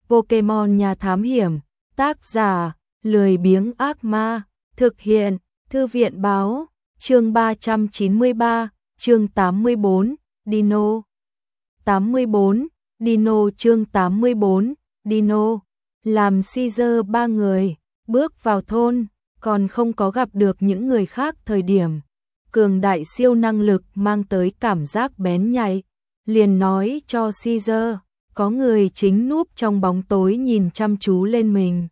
Pokemon Nhà Thám Hiểm, tác giả, lười biếng ác ma, thực hiện, Thư viện báo, chương 393, chương 84, Dino. 84, Dino chương 84, Dino. Làm Caesar ba người, bước vào thôn, còn không có gặp được những người khác thời điểm. Cường đại siêu năng lực mang tới cảm giác bén nhạy, liền nói cho Caesar, có người chính núp trong bóng tối nhìn chăm chú lên mình.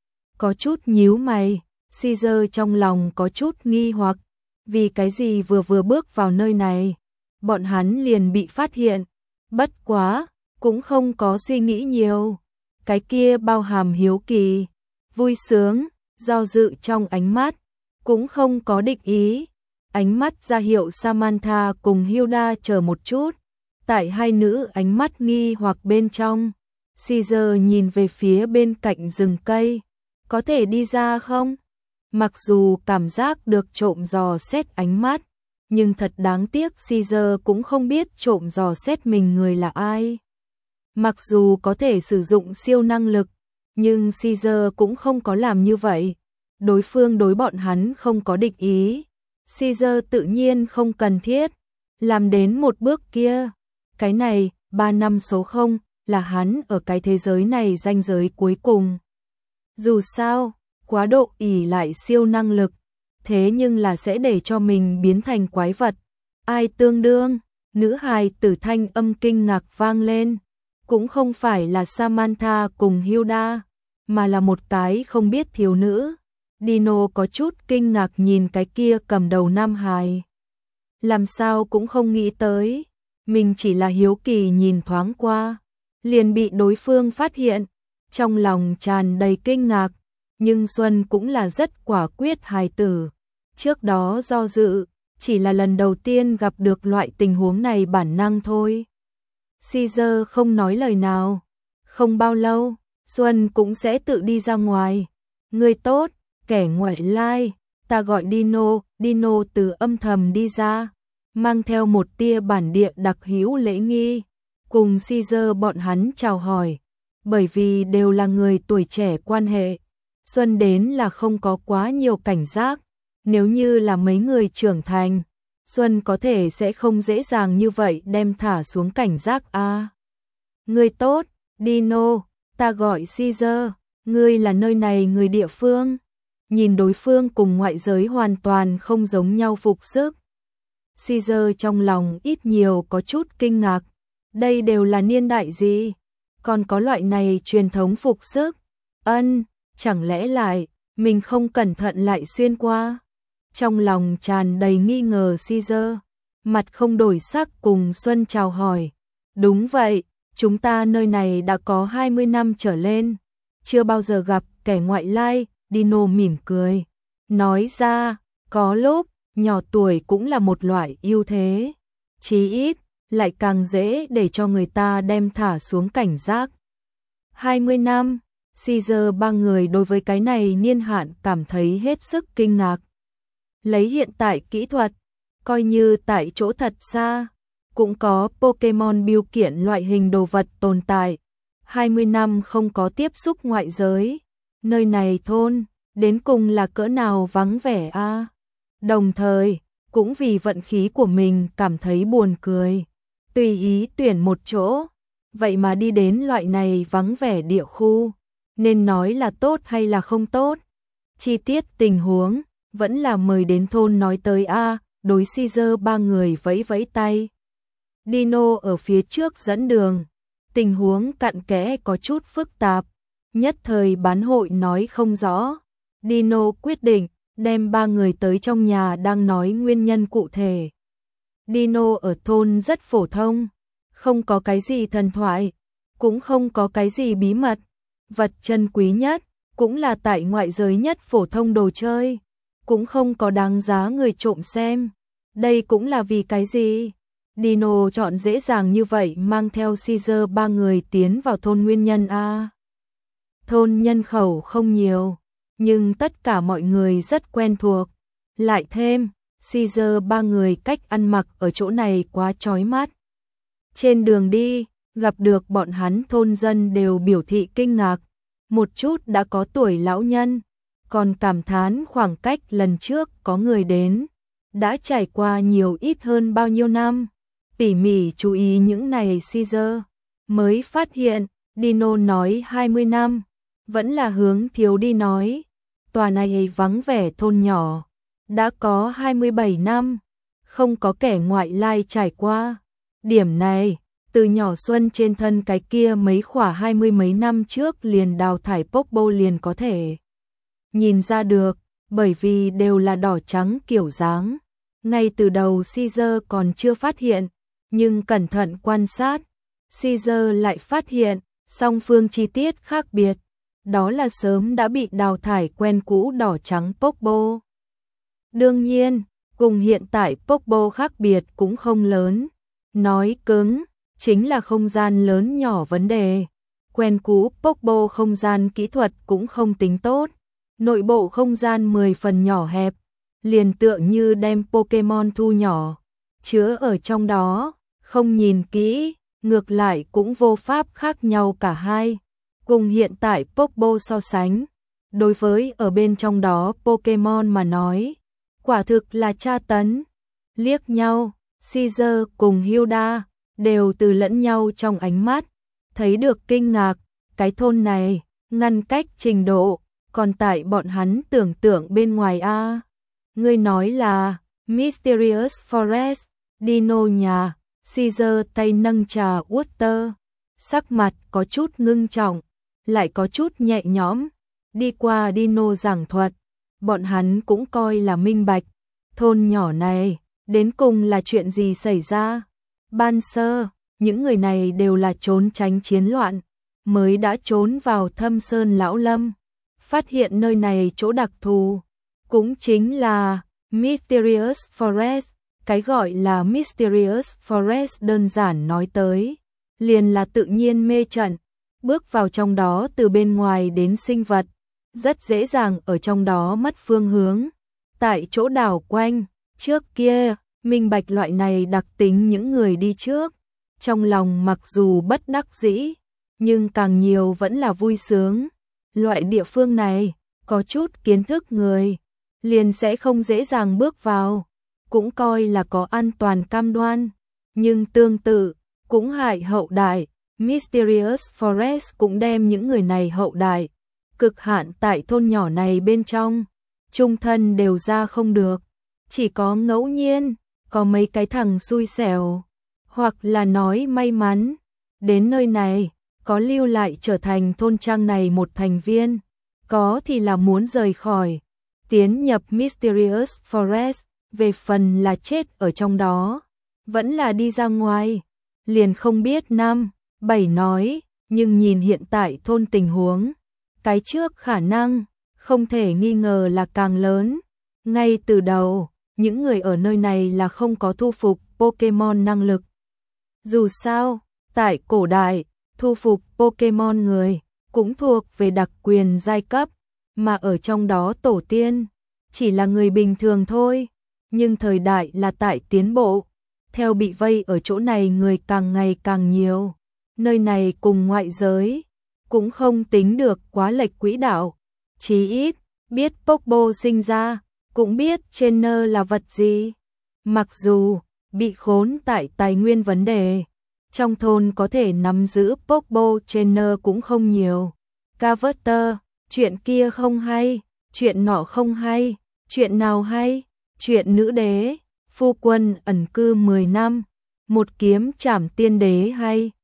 Có chút nhíu mày, Caesar trong lòng có chút nghi hoặc, vì cái gì vừa bước vào nơi này, bọn hắn liền bị phát hiện, bất quá, cũng không có suy nghĩ nhiều. Cái kia bao hàm hiếu kỳ, vui sướng, do dự trong ánh mắt, cũng không có địch ý. Ánh mắt ra hiệu Samantha cùng Hilda chờ một chút. Tại hai nữ ánh mắt nghi hoặc bên trong, Caesar nhìn về phía bên cạnh rừng cây. Có thể đi ra không? Mặc dù cảm giác được trộm dò xét ánh mắt, nhưng thật đáng tiếc Caesar cũng không biết trộm dò xét mình người là ai. Mặc dù có thể sử dụng siêu năng lực, nhưng Caesar cũng không có làm như vậy. Đối phương đối bọn hắn không có địch ý. Caesar tự nhiên không cần thiết làm đến một bước kia. Cái này, 3 năm số 0, là hắn ở cái thế giới này ranh giới cuối cùng. Dù sao, quá độ ỷ lại siêu năng lực, thế nhưng là sẽ để cho mình biến thành quái vật. Ai tương đương? Nữ hài tử thanh âm kinh ngạc vang lên. Cũng không phải là Samantha cùng Hilda, mà là một cái không biết thiếu nữ. Dino có chút kinh ngạc nhìn cái kia cầm đầu nam hài. Làm sao cũng không nghĩ tới, mình chỉ là hiếu kỳ nhìn thoáng qua, liền bị đối phương phát hiện, trong lòng tràn đầy kinh ngạc, nhưng Xuân cũng là rất quả quyết hài tử. Trước đó do dự, chỉ là lần đầu tiên gặp được loại tình huống này bản năng thôi. Caesar không nói lời nào, không bao lâu, Xuân cũng sẽ tự đi ra ngoài. Người tốt, kẻ ngoại lai, ta gọi Dino. Dino từ âm thầm đi ra, mang theo một tia bản địa đặc hữu lễ nghi, cùng Caesar bọn hắn chào hỏi, bởi vì đều là người tuổi trẻ quan hệ. Xuân đến là không có quá nhiều cảnh giác, nếu như là mấy người trưởng thành, Xuân có thể sẽ không dễ dàng như vậy đem thả xuống cảnh giác a. Người tốt, Dino, ta gọi Caesar, ngươi là nơi này người địa phương. Nhìn đối phương cùng ngoại giới hoàn toàn không giống nhau phục sức. Caesar trong lòng ít nhiều có chút kinh ngạc, đây đều là niên đại gì? Còn có loại này truyền thống phục sức? Chẳng lẽ lại, mình không cẩn thận lại xuyên qua? Trong lòng tràn đầy nghi ngờ Caesar, mặt không đổi sắc cùng Xuân chào hỏi. Đúng vậy, chúng ta nơi này đã có 20 năm trở lên, chưa bao giờ gặp kẻ ngoại lai. Dino mỉm cười, nói ra, có lúc, nhỏ tuổi cũng là một loại ưu thế. Chí ít, lại càng dễ để cho người ta đem thả xuống cảnh giác. 20 năm, Caesar ba người đối với cái này niên hạn cảm thấy hết sức kinh ngạc. Lấy hiện tại kỹ thuật, coi như tại chỗ thật xa, cũng có Pokemon biêu kiện loại hình đồ vật tồn tại. 20 năm không có tiếp xúc ngoại giới, nơi này thôn, đến cùng là cỡ nào vắng vẻ a. Đồng thời, cũng vì vận khí của mình cảm thấy buồn cười. Tùy ý tuyển một chỗ, vậy mà đi đến loại này vắng vẻ địa khu, nên nói là tốt hay là không tốt. Chi tiết tình huống, vẫn là mời đến thôn nói tới a. Đối Caesar ba người vẫy vẫy tay. Dino ở phía trước dẫn đường, tình huống cặn kẽ có chút phức tạp, nhất thời bán hội nói không rõ. Dino quyết định đem ba người tới trong nhà đang nói nguyên nhân cụ thể. Dino ở thôn rất phổ thông, không có cái gì thần thoại, cũng không có cái gì bí mật. Vật chân quý nhất, cũng là tại ngoại giới nhất phổ thông đồ chơi, cũng không có đáng giá người trộm xem. Đây cũng là vì cái gì? Dino chọn dễ dàng như vậy mang theo Caesar ba người tiến vào thôn nguyên nhân a. Thôn nhân khẩu không nhiều, nhưng tất cả mọi người rất quen thuộc. Lại thêm, Caesar ba người cách ăn mặc ở chỗ này quá chói mắt. Trên đường đi, Gặp được bọn hắn thôn dân đều biểu thị kinh ngạc, một chút đã có tuổi lão nhân, còn cảm thán khoảng cách lần trước có người đến, đã trải qua nhiều ít hơn bao nhiêu năm. Tỉ mỉ chú ý những này Caesar, mới phát hiện, Dino nói 20 năm, vẫn là hướng thiếu đi nói. Tòa này vắng vẻ thôn nhỏ, đã có 27 năm, không có kẻ ngoại lai trải qua. Điểm này, từ nhỏ Xuân trên thân cái kia mấy khỏa 20 mấy năm trước liền đào thải Pogba liền có thể nhìn ra được, bởi vì đều là đỏ trắng kiểu dáng. Ngay từ đầu Caesar còn chưa phát hiện, nhưng cẩn thận quan sát, Caesar lại phát hiện, song phương chi tiết khác biệt, đó là sớm đã bị đào thải quen cũ đỏ trắng Pogba. Đương nhiên, cùng hiện tại Pogba khác biệt cũng không lớn, nói cứng, chính là không gian lớn nhỏ vấn đề. Quen cũ Pogba không gian kỹ thuật cũng không tính tốt, nội bộ không gian 10 phần nhỏ hẹp, liền tựa như đem Pokemon thu nhỏ, chứa ở trong đó, không nhìn kỹ, ngược lại cũng vô pháp khác nhau cả hai. Cùng hiện tại Pogba so sánh, đối với ở bên trong đó Pokemon mà nói, quả thực là tra tấn. Liếc nhau, Caesar cùng Hilda đều từ lẫn nhau trong ánh mắt, thấy được kinh ngạc, cái thôn này, ngăn cách trình độ, còn tại bọn hắn tưởng tượng bên ngoài a. Ngươi nói là Mysterious Forest, Dino nhà, Caesar tay nâng trà water, sắc mặt có chút ngưng trọng, lại có chút nhẹ nhõm, đi qua Dino giảng thuật, bọn hắn cũng coi là minh bạch, thôn nhỏ này, đến cùng là chuyện gì xảy ra. Ban sơ, những người này đều là trốn tránh chiến loạn, mới đã trốn vào Thâm Sơn Lão Lâm, phát hiện nơi này chỗ đặc thù, cũng chính là Mysterious Forest. Cái gọi là Mysterious Forest đơn giản nói tới, liền là tự nhiên mê trận, bước vào trong đó từ bên ngoài đến sinh vật, rất dễ dàng ở trong đó mất phương hướng. Tại chỗ đảo quanh, trước kia, minh bạch loại này đặc tính những người đi trước, trong lòng mặc dù bất đắc dĩ, nhưng càng nhiều vẫn là vui sướng. Loại địa phương này, có chút kiến thức người, liền sẽ không dễ dàng bước vào, cũng coi là có an toàn cam đoan, nhưng tương tự, cũng hại hậu đại. Mysterious Forest cũng đem những người này hậu đại, cực hạn tại thôn nhỏ này bên trong, chung thân đều ra không được, chỉ có ngẫu nhiên, có mấy cái thằng xui xẻo, hoặc là nói may mắn, đến nơi này, có lưu lại trở thành thôn trang này một thành viên, có thì là muốn rời khỏi, tiến nhập Mysterious Forest, về phần là chết ở trong đó, vẫn là đi ra ngoài, liền không biết năm, 7 nói, nhưng nhìn hiện tại thôn tình huống, cái trước khả năng, không thể nghi ngờ là càng lớn. Ngay từ đầu, những người ở nơi này là không có thu phục Pokemon năng lực. Dù sao, tại cổ đại, thu phục Pokemon người, cũng thuộc về đặc quyền giai cấp, mà ở trong đó tổ tiên, chỉ là người bình thường thôi. Nhưng thời đại là tại tiến bộ, theo bị vây ở chỗ này người càng ngày càng nhiều, nơi này cùng ngoại giới, cũng không tính được quá lệch quỹ đạo, chí ít, biết Pogba sinh ra, cũng biết trainer là vật gì. Mặc dù, bị khốn tại tài nguyên vấn đề, trong thôn có thể nắm giữ Pogba trainer cũng không nhiều. Carver, chuyện kia không hay, chuyện nọ không hay, chuyện nào hay? Chuyện nữ đế, phu quân ẩn cư 10 năm, một kiếm trảm tiên đế hay.